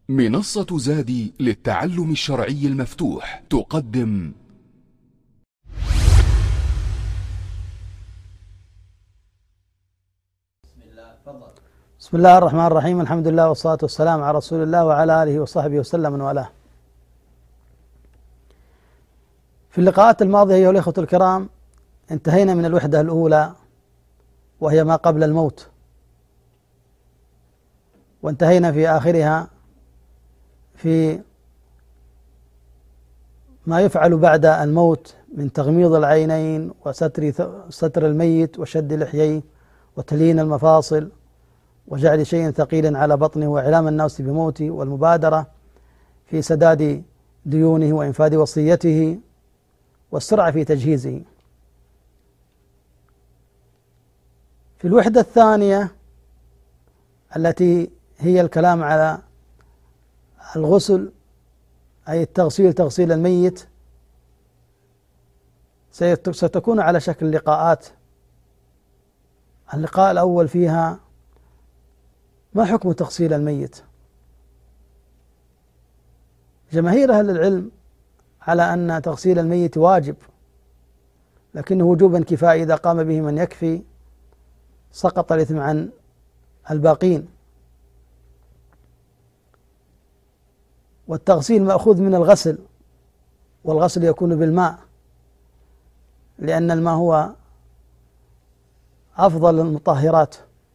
منصة زادي للتعلم الشرعي المفتوح تقدم بسم الله الرحمن الرحيم. الحمد لله والصلاة والسلام على رسول الله وعلى آله وصحبه وسلم من والاه. في اللقاءات الماضية أيها الإخوة الكرام انتهينا من الوحدة الأولى وهي ما قبل الموت، وانتهينا في آخرها في ما يفعل بعد الموت من تغميض العينين وستر الميت وشد لحييه وتليين المفاصل وجعل شيء ثقيل على بطنه وإعلام الناس بموته، والمبادرة في سداد ديونه وإنفاذ وصيته والسرعة في تجهيزه. في الوحدة الثانية التي هي الكلام على الغسل أي تغسيل الميت ستكون على شكل لقاءات. اللقاء الأول فيها ما حكم تغسيل الميت؟ جماهير أهل العلم على أن تغسيل الميت واجب، لكنه وجوبا كفائي، إذا قام به من يكفي سقط الإثم عن الباقين. والتغسيل مأخوذ من الغسل، والغسل يكون بالماء لأن الماء هو أفضل المطهرات.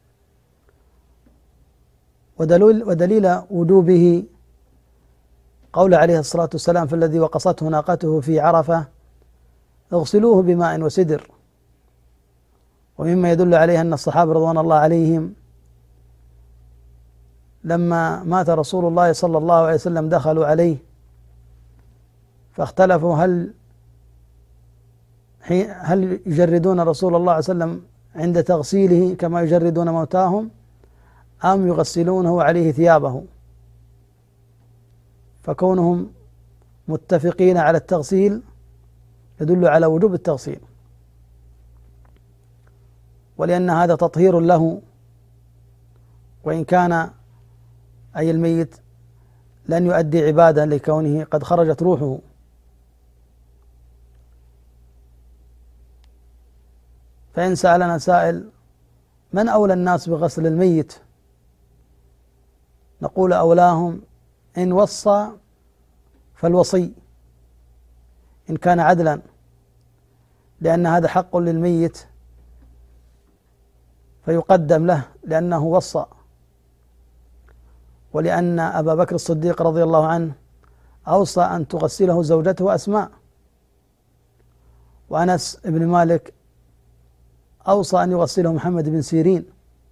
ودليل وجوبه قول عليه الصلاة والسلام في الذي وقصته ناقته في عرفة: اغسلوه بماء وسدر. ومما يدل عليه أن الصحابة رضوان الله عليهم لما مات رسول الله صلى الله عليه وسلم دخلوا عليه فاختلفوا هل يجردون رسول الله صلى الله عليه وسلم عند تغسيله كما يجردون موتاهم أم يغسلونه عليه ثيابه. فكونهم متفقين على التغسيل يدل على وجوب التغسيل، ولأن هذا تطهير له، وإن كان أي الميت لن يؤدي عبادة لكونه قد خرجت روحه. فإن سألنا سائل من أولى الناس بغسل الميت، نقول أولاهم إن وصى فالوصي إن كان عدلا، لأن هذا حق للميت فيقدم له لأنه وصى. ولأن أبا بكر الصديق رضي الله عنه أوصى أن تغسله زوجته أسماء، وأنس بن مالك أوصى أن يغسله محمد بن سيرين.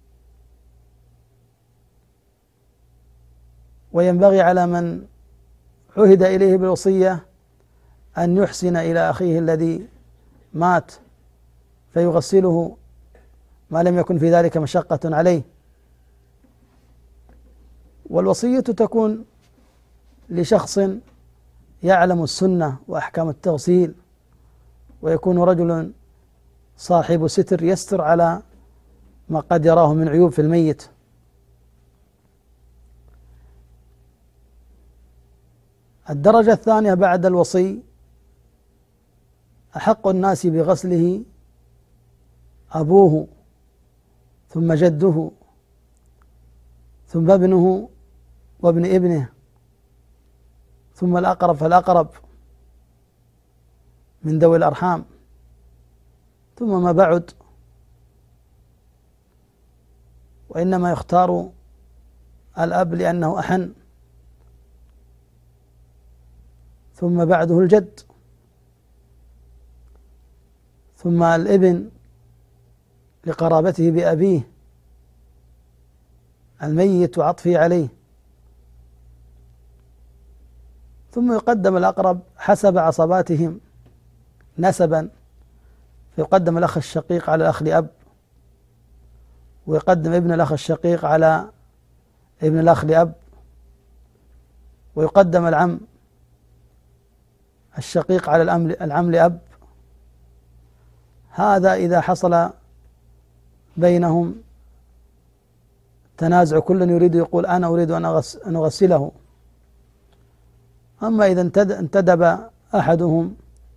وينبغي على من عهد إليه بالوصية أن يحسن إلى أخيه الذي مات فيغسله ما لم يكن في ذلك مشقة عليه. والوصية تكون لشخص يعلم السنة وأحكام التغسيل، ويكون رجل صاحب ستر يستر على ما قد يراه من عيوب في الميت. الدرجة الثانية بعد الوصي: أحق الناس بغسله أبوه ثم جده ثم ابنه وابن ابنه ثم الأقرب فالأقرب من ذوي الأرحام ثم ما بعد. وإنما يختار الأب لأنه أحن، ثم بعده الجد، ثم الابن لقرابته بأبيه الميت وعطفه عليه، ثم يقدم الأقرب حسب عصباتهم نسبا، فيقدم الأخ الشقيق على الأخ لأب، ويقدم ابن الأخ الشقيق على ابن الأخ لأب، ويقدم العم الشقيق على العم لأب. هذا إذا حصل بينهم تنازع، كل يريد يقول أنا أريد أن أغسله، أما إذا انتدب أحدهم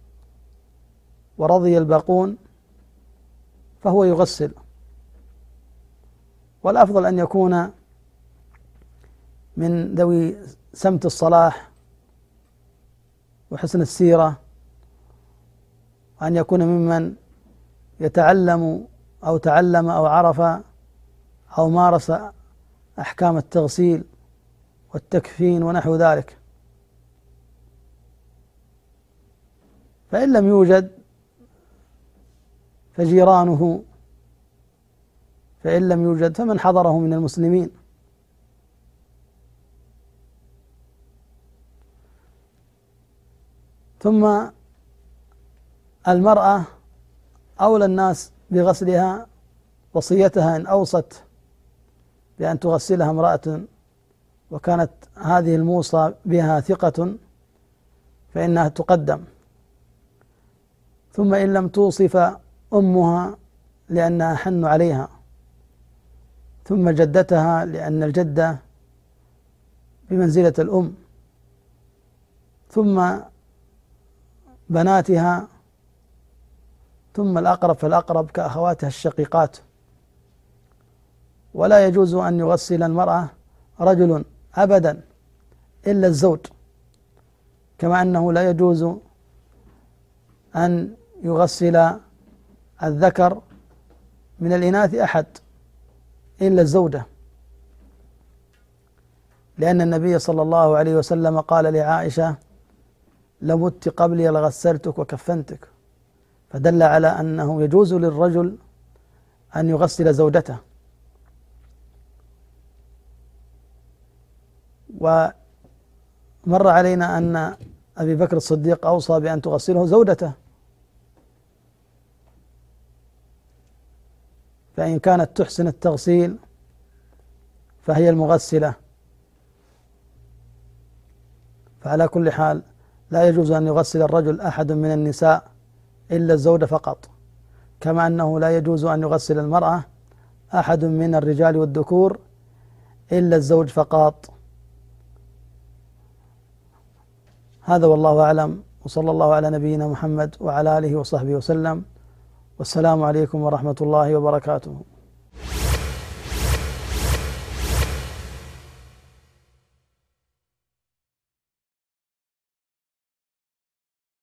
ورضي الباقون فهو يغسل، والأفضل أن يكون من ذوي سمت الصلاح وحسن السيرة، وأن يكون ممن يتعلم أو تعلم أو عرف أو مارس أحكام التغسيل والتكفين ونحو ذلك. فإن لم يوجد فجيرانه، فإن لم يوجد فمن حضره من المسلمين. ثم المرأة أولى الناس بغسلها، وصيتها إن أوصت بأن تغسلها امرأة وكانت هذه الموصى بها ثقة فإنها تقدم. ثم إن لم توصف أمها لأنها حن عليها، ثم جدتها لأن الجدة بمنزلة الأم، ثم بناتها، ثم الأقرب فالأقرب كأخواتها الشقيقات. ولا يجوز أن يغسل المرأة رجل أبدا إلا الزوج، كما أنه لا يجوز أن يغسل الذكر من الإناث أحد إلا الزوجة، لأن النبي صلى الله عليه وسلم قال لعائشة: لمت قبلي لغسلتك وكفنتك، فدل على أنه يجوز للرجل أن يغسل زوجته. ومر علينا أن أبي بكر الصديق أوصى بأن تغسله زوجته، فإن كانت تحسن التغسيل فهي المغسلة. فعلى كل حال لا يجوز أن يغسل الرجل أحد من النساء إلا الزوجة فقط، كما أنه لا يجوز أن يغسل المرأة أحد من الرجال والذكور إلا الزوج فقط. هذا والله أعلم، وصلى الله على نبينا محمد وعلى آله وصحبه وسلم، والسلام عليكم ورحمة الله وبركاته.